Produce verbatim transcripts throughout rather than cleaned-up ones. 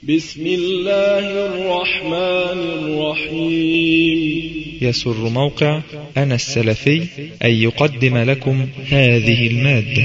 بسم الله الرحمن الرحيم. يسر موقع أنا السلفي أن يقدم لكم هذه المادة.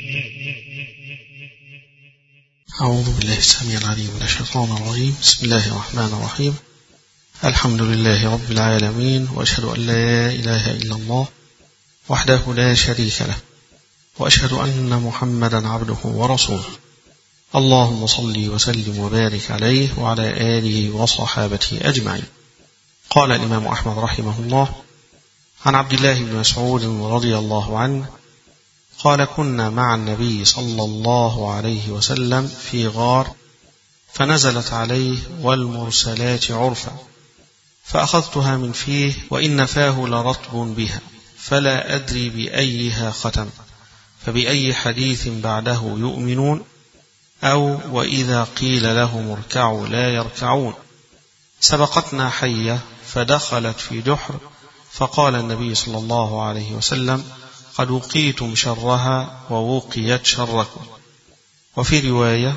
أعوذ بالله السميع العليم من الشيطان الرجيم. بسم الله الرحمن الرحيم. الحمد لله رب العالمين، وأشهد أن لا إله إلا الله وحده لا شريك له، وأشهد أن محمدا عبده ورسوله. اللهم صل وسلم وبارك عليه وعلى آله وصحابته أجمعين. قال الإمام أحمد رحمه الله عن عبد الله بن مسعود رضي الله عنه قال: كنا مع النبي صلى الله عليه وسلم في غار، فنزلت عليه والمرسلات عرفا، فأخذتها من فيه وإن فاه لرطب بها، فلا أدري بأيها ختم، فبأي حديث بعده يؤمنون، أو وإذا قيل لهم اركعوا لا يركعون. سبقتنا حية فدخلت في دحر، فقال النبي صلى الله عليه وسلم: قد وقيتم شرها ووقيت شركم. وفي رواية: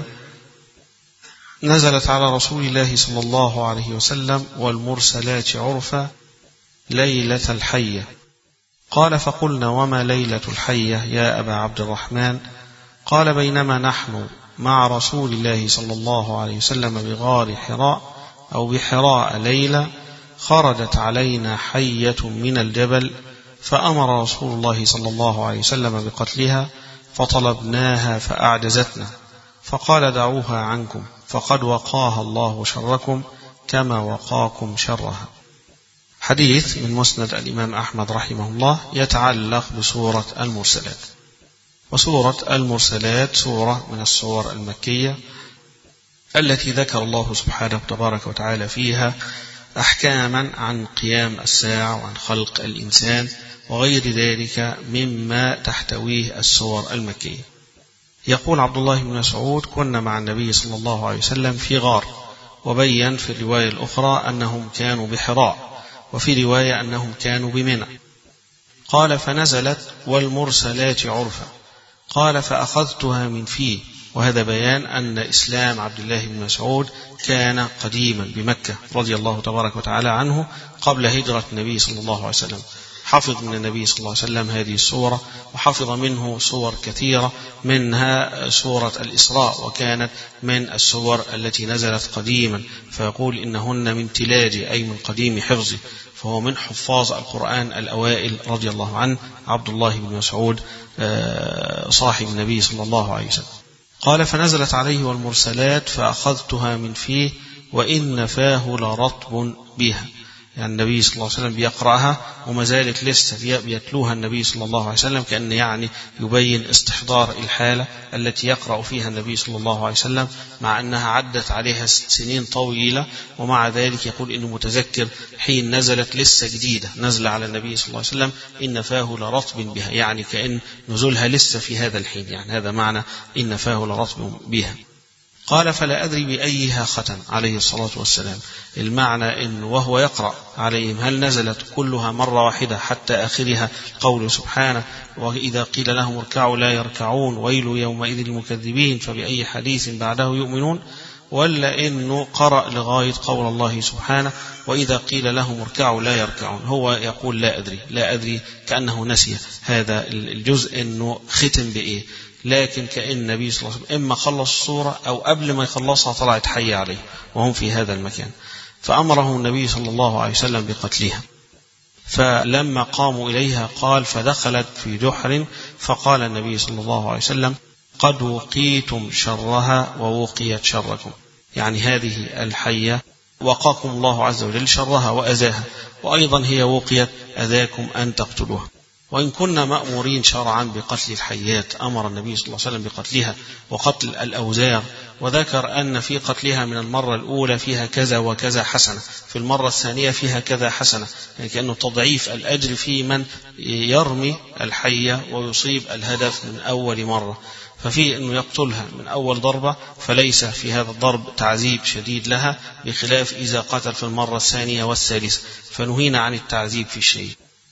نزلت على رسول الله صلى الله عليه وسلم والمرسلات عرفا ليلة الحية. قال: فقلنا: وما ليلة الحية يا أبا عبد الرحمن؟ قال: بينما نحن مع رسول الله صلى الله عليه وسلم بغار حراء أو بحراء ليلة، خرجت علينا حية من الجبل، فأمر رسول الله صلى الله عليه وسلم بقتلها، فطلبناها فأعجزتنا، فقال: دعوها عنكم، فقد وقاها الله شركم كما وقاكم شرها. حديث من مسند الإمام أحمد رحمه الله يتعلق بسورة المرسلات. وسورة المرسلات سورة من السور المكية التي ذكر الله سبحانه تبارك وتعالى فيها أحكاما عن قيام الساعة وعن خلق الإنسان وغير ذلك مما تحتويه السور المكية. يقول عبد الله بن مسعود: كنا مع النبي صلى الله عليه وسلم في غار، وبين في الرواية الأخرى أنهم كانوا بحراء، وفي رواية أنهم كانوا بمنى. قال: فنزلت والمرسلات عرفا. قال: فأخذتها من فيه. وهذا بيان أن إسلام عبد الله بن مسعود كان قديما بمكة رضي الله تبارك وتعالى عنه قبل هجرة النبي صلى الله عليه وسلم. حفظ من النبي صلى الله عليه وسلم هذه السورة، وحفظ منه سور كثيرة، منها سورة الإسراء، وكانت من السور التي نزلت قديما، فيقول: إنهن من تلاجي، أي من قديم حفظي. فهو من حفاظ القرآن الأوائل رضي الله عنه عبد الله بن مسعود صاحب النبي صلى الله عليه وسلم. قال: فنزلت عليه والمرسلات فأخذتها من فيه وإن فاه لرطب بها. يعني النبي صلى الله عليه وسلم بيقرأها وما ذلك لسه بيتلوها النبي صلى الله عليه وسلم، كأن يعني يبين استحضار الحالة التي يقرأ فيها النبي صلى الله عليه وسلم، مع أنها عدت عليها سنين طويلة، ومع ذلك يقول إنه متذكر حين نزلت لسه جديدة، نزل على النبي صلى الله عليه وسلم إن فاه لرطب بها، يعني كأن نزولها لسه في هذا الحين، يعني هذا معنى إن فاه لرطب بها. قال: فلا أدري بأيها ختم عليه الصلاة والسلام. المعنى إن وهو يقرأ عليهم هل نزلت كلها مرة واحدة حتى آخرها قول سبحانه: وإذا قيل لهم اركعوا لا يركعون، ويل يومئذ للمكذبين، فبأي حديث بعده يؤمنون، ولا إنه قرأ لغاية قول الله سبحانه: وإذا قيل لهم اركعوا لا يركعون. هو يقول: لا أدري لا أدري كأنه نسي هذا الجزء إنه ختم بإيه، لكن كأن النبي صلى الله عليه وسلم إما خلص الصورة أو قبل ما يخلصها طلعت حية عليه وهم في هذا المكان، فأمره النبي صلى الله عليه وسلم بقتلها. فلما قاموا إليها قال: فدخلت في دحر، فقال النبي صلى الله عليه وسلم: قد وقيتم شرها ووقيت شركم. يعني هذه الحية وقاكم الله عز وجل شرها وأذاها، وأيضا هي وقيت أذاكم أن تقتلوها. وإن كنا مأمورين شرعا بقتل الحيات، أمر النبي صلى الله عليه وسلم بقتلها وقتل الأوزار، وذكر أن في قتلها من المرة الأولى فيها كذا وكذا حسنة، في المرة الثانية فيها كذا حسنة، يعني كأنه تضعيف الأجر في من يرمي الحية ويصيب الهدف من أول مرة. ففي أنه يقتلها من أول ضربة، فليس في هذا الضرب تعذيب شديد لها، بخلاف إذا قتل في المرة الثانية والثالثة، فنهينا عن التعذيب في الشيء.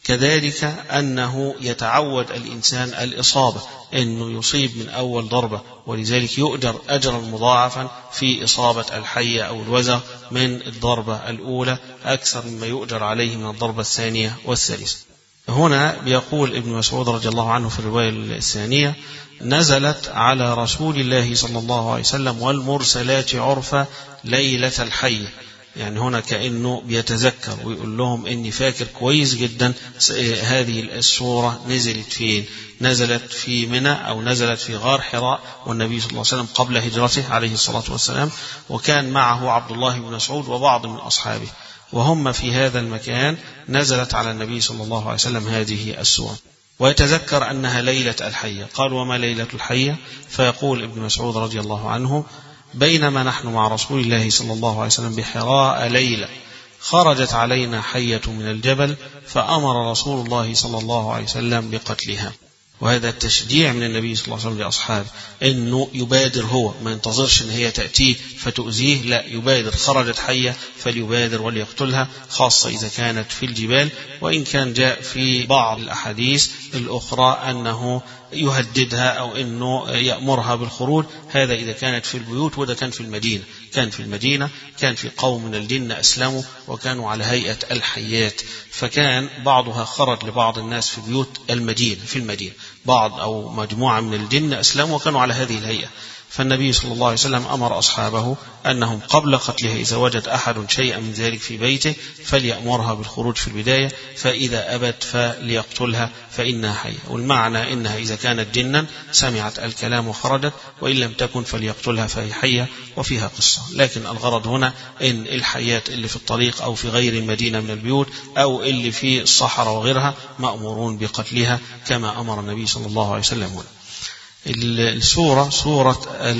كذلك أنه يتعود الإنسان الإصابة، أنه يصيب من أول ضربة، ولذلك يؤجر أجرا مضاعفا في إصابة الحية أو الوزغ من الضربة الأولى أكثر مما يؤجر عليه من الضربة الثانية والثالثة. هنا بيقول ابن مسعود رضي الله عنه في الرواية الثانية: نزلت على رسول الله صلى الله عليه وسلم والمرسلات عرفا ليلة الحية. يعني هنا كأنه بيتذكر ويقول لهم إني فاكر كويس جدا هذه السورة نزلت فين. نزلت في منى أو نزلت في غار حراء، والنبي صلى الله عليه وسلم قبل هجرته عليه الصلاة والسلام، وكان معه عبد الله بن مسعود وبعض من أصحابه، وهم في هذا المكان نزلت على النبي صلى الله عليه وسلم هذه السورة. ويتذكر أنها ليلة الحية. قال: وما ليلة الحية؟ فيقول ابن مسعود رضي الله عنه: بينما نحن مع رسول الله صلى الله عليه وسلم بحراء ليلة خرجت علينا حية من الجبل فأمر رسول الله صلى الله عليه وسلم بقتلها. وهذا التشجيع من النبي صلى الله عليه وسلم لأصحابه، أنه يبادر، هو ما ينتظرش أن هي تأتيه فتؤذيه، لا يبادر. خرجت حية فليبادر وليقتلها، خاصة إذا كانت في الجبال. وإن كان جاء في بعض الأحاديث الأخرى أنه يهددها أو أنه يأمرها بالخروج، هذا إذا كانت في البيوت. وده كان في المدينة، كان في المدينة كان في قوم من الجن أسلموا وكانوا على هيئة الحيات، فكان بعضها خرج لبعض الناس في بيوت المدينة في المدينة بعض أو مجموعة من الجن أسلموا وكانوا على هذه الهيئة. فالنبي صلى الله عليه وسلم أمر أصحابه أنهم قبل قتلها إذا وجد أحد شيئا من ذلك في بيته فليأمرها بالخروج في البداية، فإذا أبت فليقتلها فإنها حية. والمعنى إنها إذا كانت جنا سمعت الكلام وخرجت، وإن لم تكن فليقتلها فهي حية وفيها قصة. لكن الغرض هنا إن الحيات اللي في الطريق أو في غير المدينة من البيوت أو اللي في الصحراء وغيرها مأمورون بقتلها كما أمر النبي صلى الله عليه وسلم هنا. السورة سورة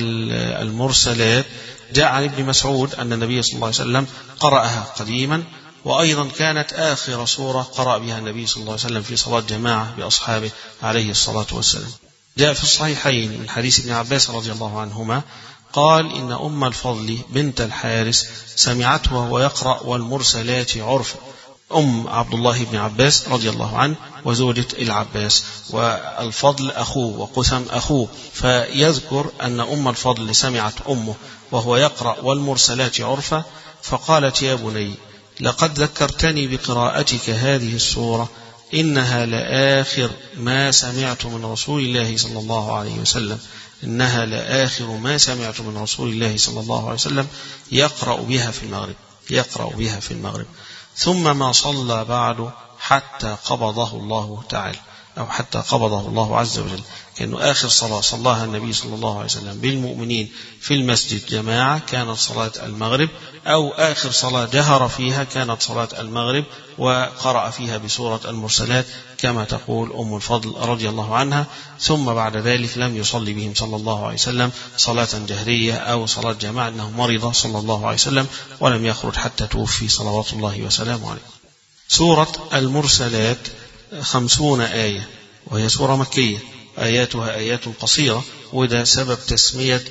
المرسلات جاء عن ابن مسعود أن النبي صلى الله عليه وسلم قرأها قديما، وأيضا كانت آخر سورة قرأ بها النبي صلى الله عليه وسلم في صلاة جماعة بأصحابه عليه الصلاة والسلام. جاء في الصحيحين من حديث ابن عباس رضي الله عنهما قال: إن أم الفضل بنت الحارث سمعته وهو يقرأ والمرسلات عرفا. أم عبد الله بن عباس رضي الله عنه وزوجة العباس، والفضل أخوه وقسم أخوه، فيذكر أن أم الفضل سمعت أمه وهو يقرأ والمرسلات عرفا، فقالت: يا بني لقد ذكرتني بقراءتك هذه السورة، إنها لآخر ما سمعت من رسول الله صلى الله عليه وسلم إنها لآخر ما سمعت من رسول الله صلى الله عليه وسلم يقرأ بها في المغرب يقرأ بها في المغرب ثم ما صلى بعد حتى قبضه الله تعالى، أو حتى قبضه الله عز وجل. كأنه آخر صلاة صلاها النبي صلى الله عليه وسلم بالمؤمنين في المسجد جماعة كانت صلاة المغرب، أو آخر صلاة جهر فيها كانت صلاة المغرب وقرأ فيها بسورة المرسلات كما تقول أم الفضل رضي الله عنها. ثم بعد ذلك لم يصلي بهم صلى الله عليه وسلم صلاة جهرية أو صلاة جماعة، أنه مرض صلى الله عليه وسلم ولم يخرج حتى توفي صلوات الله وسلامه عليه. سورة المرسلات خمسون آية، وهي سورة مكية، آياتها آيات قصيرة، وده سبب تسمية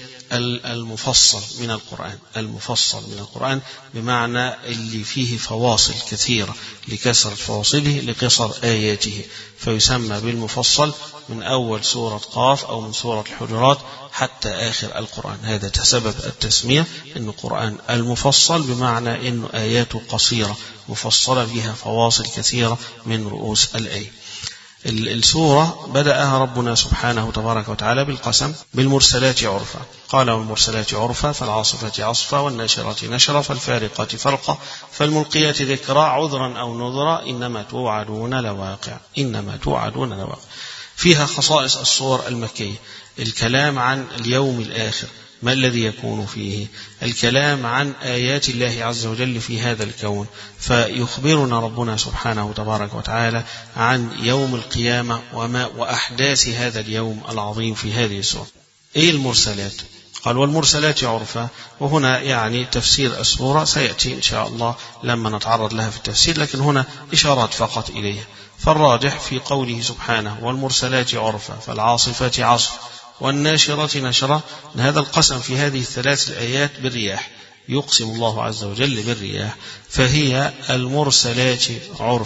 المفصل من القرآن. المفصل من القرآن بمعنى اللي فيه فواصل كثيرة لكثرة فواصله لقصر آياته، فيسمى بالمفصل من أول سورة قاف أو من سورة الحجرات حتى آخر القرآن. هذا سبب التسمية، أن القرآن المفصل بمعنى أنه آياته قصيرة مفصلة فيها فواصل كثيرة من رؤوس الآية. السورة بدأها ربنا سبحانه تبارك وتعالى بالقسم بالمرسلات عرفا. قال: والمرسلات عرفا فالعاصفات عصفا والناشرات نشرا فالفارقات فرقا فالملقيات ذكرا عذرا أو نذرا إنما توعدون لواقع إنما توعدون لواقع. فيها خصائص السور المكية: الكلام عن اليوم الآخر، ما الذي يكون فيه، الكلام عن آيات الله عز وجل في هذا الكون، فيخبرنا ربنا سبحانه تبارك وتعالى عن يوم القيامة وما وأحداث هذا اليوم العظيم في هذه السورة. إيه المرسلات؟ قال: والمرسلات عرفا. وهنا يعني تفسير السورة سيأتي إن شاء الله لما نتعرض لها في التفسير، لكن هنا إشارات فقط إليها. فالراجح في قوله سبحانه: والمرسلات عرفا فالعاصفات عصفا والناشرات نشرا، هذا القسم في هذه الثلاث الآيات بالرياح، يقسم الله عز وجل بالرياح، فهي المرسلات عرفا.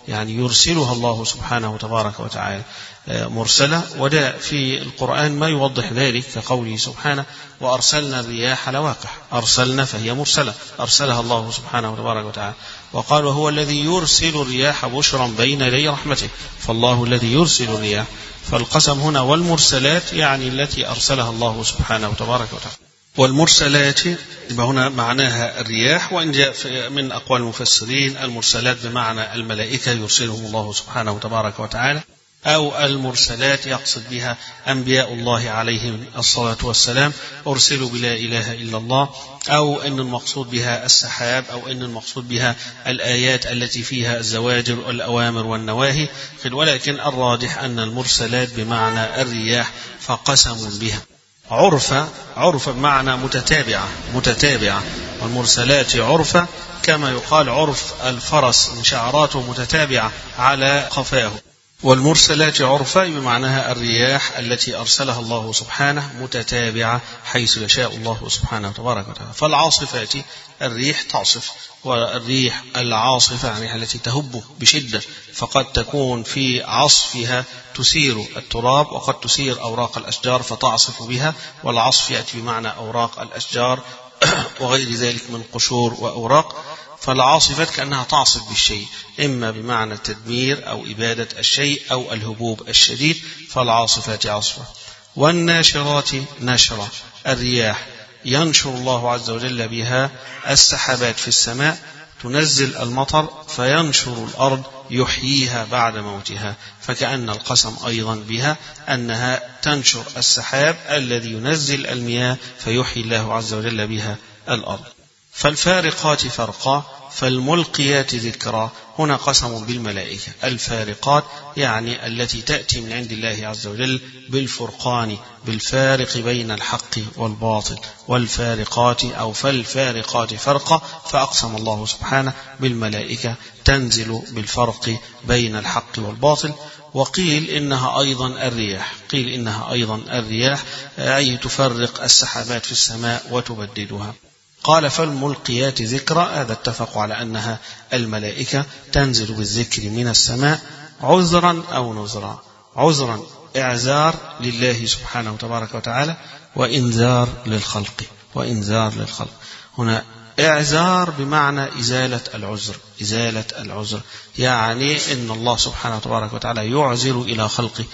يعني يرسلها الله سبحانه تبارك وتعالى مرسلة. وده في القرآن ما يوضح ذلك كقوله سبحانه وأرسلنا الرياح لواقح. أرسلنا فهي مرسلة، أرسلها الله سبحانه تبارك وتعالى. وقال وهو الذي يرسل الرياح بشرا بين يدي رحمته، فالله الذي يرسل الرياح. فالقسم هنا والمرسلات يعني التي أرسلها الله سبحانه تبارك وتعالى. والمرسلات هنا معناها الرياح، وإن جاء من أقوال المفسرين المرسلات بمعنى الملائكة يرسلهم الله سبحانه تبارك وتعالى، أو المرسلات يقصد بها أنبياء الله عليهم الصلاة والسلام أرسلوا بلا إله إلا الله، أو أن المقصود بها السحاب، أو أن المقصود بها الآيات التي فيها الزواجر والأوامر والنواهي. ولكن الراجح أن المرسلات بمعنى الرياح فقسموا بها. عرفة عرفة بمعنى متتابعة متتابعة والمرسلات عرفة، كما يقال عرف الفرس إن شعراته متتابعة على قفاه. والمرسلات عرفة بمعناها الرياح التي أرسلها الله سبحانه متتابعة حيث يشاء الله سبحانه وتبارك وتعالى. فالعاصفات الريح تعصف، والريح العاصفة يعني التي تهب بشدة، فقد تكون في عصفها تثير التراب، وقد تثير أوراق الأشجار فتعصف بها. والعصف يأتي بمعنى أوراق الأشجار وغير ذلك من قشور وأوراق. فالعاصفات كأنها تعصف بالشيء، إما بمعنى التدمير أو إبادة الشيء أو الهبوب الشديد، فالعاصفات عصفة. والناشرات نشرة، الرياح ينشر الله عز وجل بها السحابات في السماء، تنزل المطر فينشر الأرض يحييها بعد موتها. فكأن القسم أيضا بها أنها تنشر السحاب الذي ينزل المياه فيحيي الله عز وجل بها الأرض. فالفارقات فرقا فالملقيات ذكرا، هنا قسم بالملائكة. الفارقات يعني التي تأتي من عند الله عز وجل بالفرقان، بالفارق بين الحق والباطل. والفارقات أو فالفارقات فرقا، فأقسم الله سبحانه بالملائكة تنزل بالفرق بين الحق والباطل. وقيل إنها أيضا الرياح، قيل إنها أيضا الرياح أي تفرق السحابات في السماء وتبددها. قال فالملقيات ذكرا، هذا اتفقوا على أنها الملائكة تنزل بالذكر من السماء عذرا أو نذرا. عذرا إعذار لله سبحانه وتبارك وتعالى، وإنذار للخلق وإنذار للخلق. هنا إعذار بمعنى إزالة العذر، إزالة العذر يعني إن الله سبحانه وتبارك وتعالى يعذر إلى خلقه،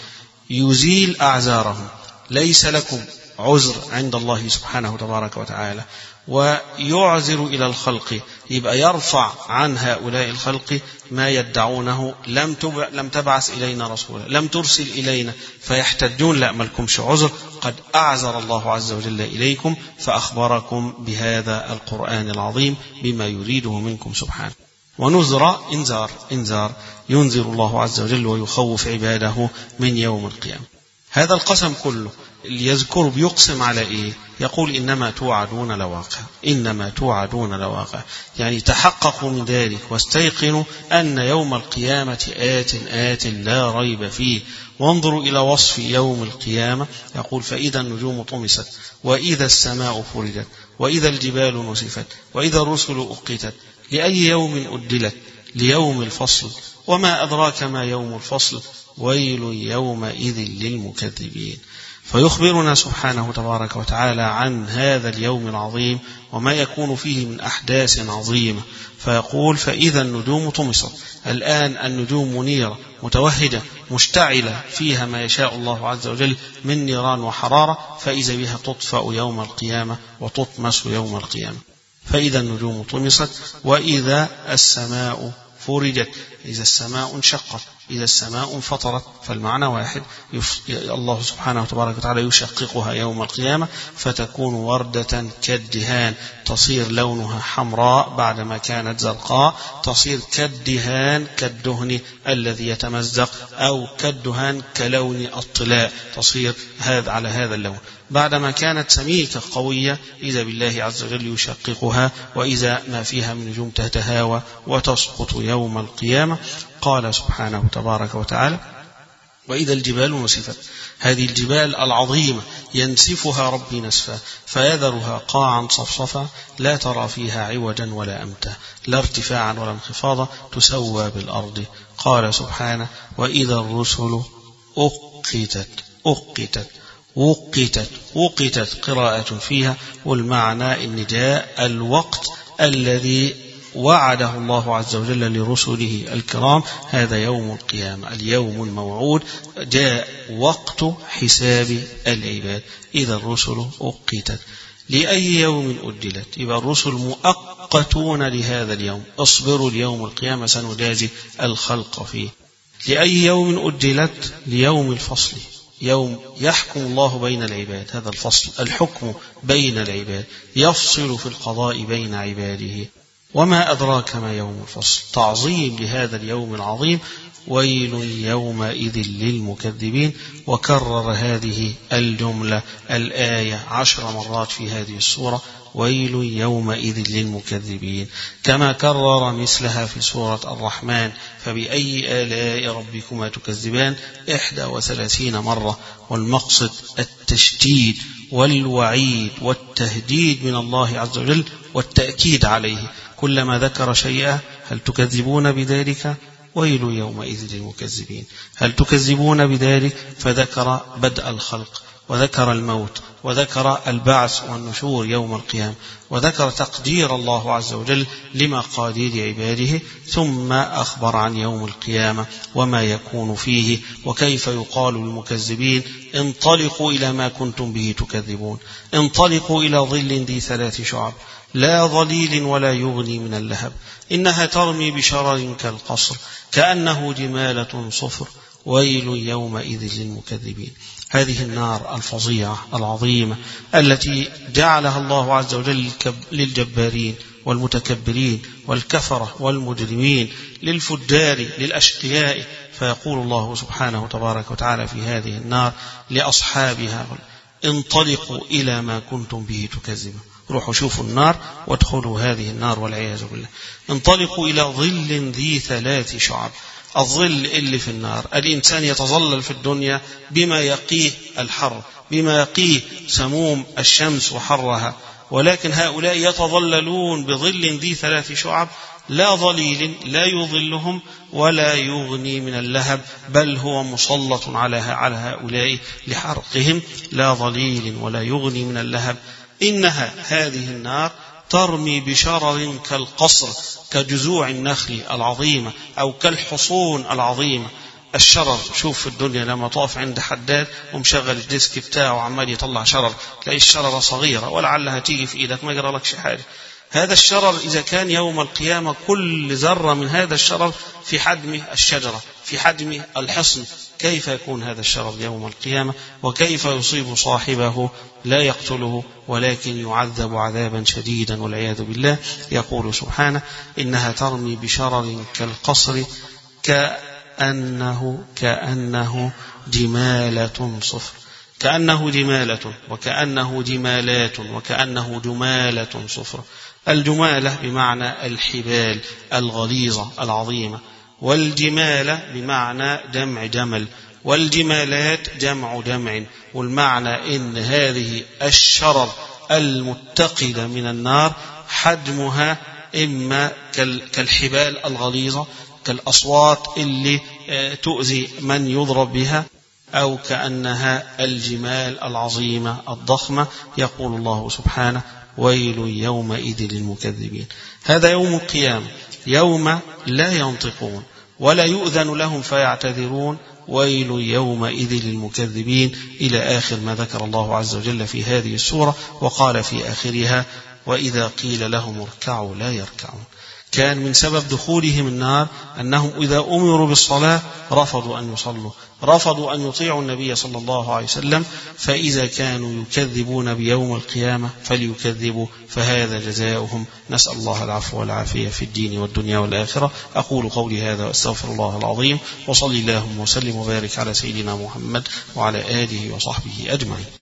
يزيل أعذارهم. ليس لكم عذر عند الله سبحانه وتبارك وتعالى، ويعذر إلى الخلق، يبقى يرفع عن هؤلاء الخلق ما يدعونه. لم تبع لم تبعث إلينا رسولا، لم ترسل إلينا، فيحتجون لا ملكمش عذر، قد أعذر الله عز وجل إليكم فأخبركم بهذا القرآن العظيم بما يريده منكم سبحانه. ونذر إنذار إنذار ينذر الله عز وجل ويخوف عباده من يوم القيامة. هذا القسم كله اللي يذكر بيقسم على إيه؟ يقول إنما توعدون لواقع، إنما توعدون لواقع، يعني تحققوا من ذلك واستيقنوا أن يوم القيامة آت آت لا ريب فيه. وانظروا إلى وصف يوم القيامة، يقول فإذا النجوم طمست، وإذا السماء فرجت، وإذا الجبال نسفت، وإذا الرسل أقتت، لأي يوم أدلت؟ ليوم الفصل، وما أدراك ما يوم الفصل، ويل يومئذ للمكذبين. فيخبرنا سبحانه تبارك وتعالى عن هذا اليوم العظيم وما يكون فيه من أحداث عظيمة. فيقول فإذا النجوم طمست، الآن النجوم منيرة متوهجة مشتعلة فيها ما يشاء الله عز وجل من نيران وحرارة، فإذا بها تطفأ يوم القيامة وتطمس يوم القيامة. فإذا النجوم طمست، وإذا السماء فرجت، إذا السماء انشقت، إذا السماء انفطرت، فالمعنى واحد. الله سبحانه وتبارك وتعالى يشققها يوم القيامة فتكون وردة كالدهان، تصير لونها حمراء بعدما كانت زرقاء، تصير كالدهان كالدهن الذي يتمزق، أو كالدهان كلون الطلاء، تصير هذا على هذا اللون. بعدما كانت سميكة قوية إذا بالله عز وجل يشققها، وإذا ما فيها من نجوم تتهاوى وتسقط يوم القيامة. قال سبحانه تبارك وتعالى وإذا الجبال نسفت، هذه الجبال العظيمة ينسفها ربي نسفا فيذرها قاعا صفصفا لا ترى فيها عوجا ولا أمتا، لا ارتفاعا ولا انخفاضا، تسوى بالأرض. قال سبحانه: وإذا الرسل أقتت أقتت وقتت وقتت قراءة فيها، والمعنى إن جاء الوقت الذي وعده الله عز وجل لرسله الكرام، هذا يوم القيامة، اليوم الموعود، جاء وقت حساب العباد. إذا الرسل أقتت، لأي يوم أجلت؟ يبقى الرسل مؤقتون لهذا اليوم، اصبروا ليوم القيامة سنجازي الخلق فيه. لأي يوم أجلت؟ ليوم الفصل، يوم يحكم الله بين العباد، هذا الفصل الحكم بين العباد، يفصل في القضاء بين عباده. وما أدراك ما يوم الفصل، تعظيم لهذا اليوم العظيم. ويل يومئذ للمكذبين، وكرر هذه الجملة الآية عشر مرات في هذه السورة، ويل يومئذ للمكذبين، كما كرر مثلها في سورة الرحمن، فبأي آلاء ربكما تكذبان، إحدى وثلاثين مرة. والمقصد التشديد والوعيد والتهديد من الله عز وجل والتأكيد عليه، كلما ذكر شيئا: هل تكذبون بذلك؟ ويل يومئذ للمكذبين. هل تكذبون بذلك؟ فذكر بدء الخلق، وذكر الموت، وذكر البعث والنشور يوم القيامة، وذكر تقدير الله عز وجل لمقادير عباده، ثم أخبر عن يوم القيامة وما يكون فيه، وكيف يقال للمكذبين: انطلقوا إلى ما كنتم به تكذبون، انطلقوا إلى ظل ذي ثلاث شعب لا ظليل ولا يغني من اللهب، إنها ترمي بشرر كالقصر كأنه جمالة صفر، ويل يومئذ للمكذبين. هذه النار الفظيعة العظيمة التي جعلها الله عز وجل للجبارين والمتكبرين والكفرة والمجرمين، للفجار للأشقياء. فيقول الله سبحانه تبارك وتعالى في هذه النار لأصحابها: انطلقوا إلى ما كنتم به تكذبون، روحوا شوفوا النار وادخلوا هذه النار والعياذ بالله. انطلقوا إلى ظل ذي ثلاث شعب، الظل اللي في النار، الإنسان يتظلل في الدنيا بما يقيه الحر، بما يقيه سموم الشمس وحرها، ولكن هؤلاء يتظللون بظل ذي ثلاث شعب، لا ظليل لا يظلهم ولا يغني من اللهب، بل هو مسلط على هؤلاء لحرقهم، لا ظليل ولا يغني من اللهب. إنها هذه النار ترمي بشرر كالقصر، كجذوع النخل العظيمة أو كالحصون العظيمة. الشرر، شوف في الدنيا لما تقف عند حداد ومشغل الديسك بتاعه وعمال يطلع شرر، تلاقي الشررة صغيرة ولعلها تيجي في إيدك ما يجرى لكش حاجة. هذا الشرر إذا كان يوم القيامة كل ذرة من هذا الشرر في حجم الشجرة، في حجم الحصن، كيف يكون هذا الشرر يوم القيامة؟ وكيف يصيب صاحبه؟ لا يقتله ولكن يعذب عذابا شديدا والعياذ بالله. يقول سبحانه: إنها ترمي بشرر كالقصر كأنه كأنه جمالة صفر، كأنه جمالة وكأنه جمالات وكأنه جمالة صفر. الجمالة بمعنى الحبال الغليظة العظيمة، والجمالة بمعنى جمع جمل، والجمالات جمع جمع. والمعنى إن هذه الشرر المتقدة من النار حجمها إما كالحبال الغليظة، كالأصوات اللي تؤذي من يضرب بها، أو كأنها الجمال العظيمة الضخمة. يقول الله سبحانه: ويل يومئذ للمكذبين. هذا يوم القيامة، يوم لا ينطقون ولا يؤذن لهم فيعتذرون، ويل يومئذ للمكذبين، إلى آخر ما ذكر الله عز وجل في هذه السورة. وقال في آخرها: وإذا قيل لهم اركعوا لا يركعون. كان من سبب دخولهم النار أنهم إذا أمروا بالصلاة رفضوا أن يصلوا، رفضوا أن يطيعوا النبي صلى الله عليه وسلم. فإذا كانوا يكذبون بيوم القيامة فليكذبوا، فهذا جزاؤهم. نسأل الله العفو والعافية في الدين والدنيا والآخرة. أقول قولي هذا وأستغفر الله العظيم، وصلي اللهم وسلم وبارك على سيدنا محمد وعلى آله وصحبه أجمعين.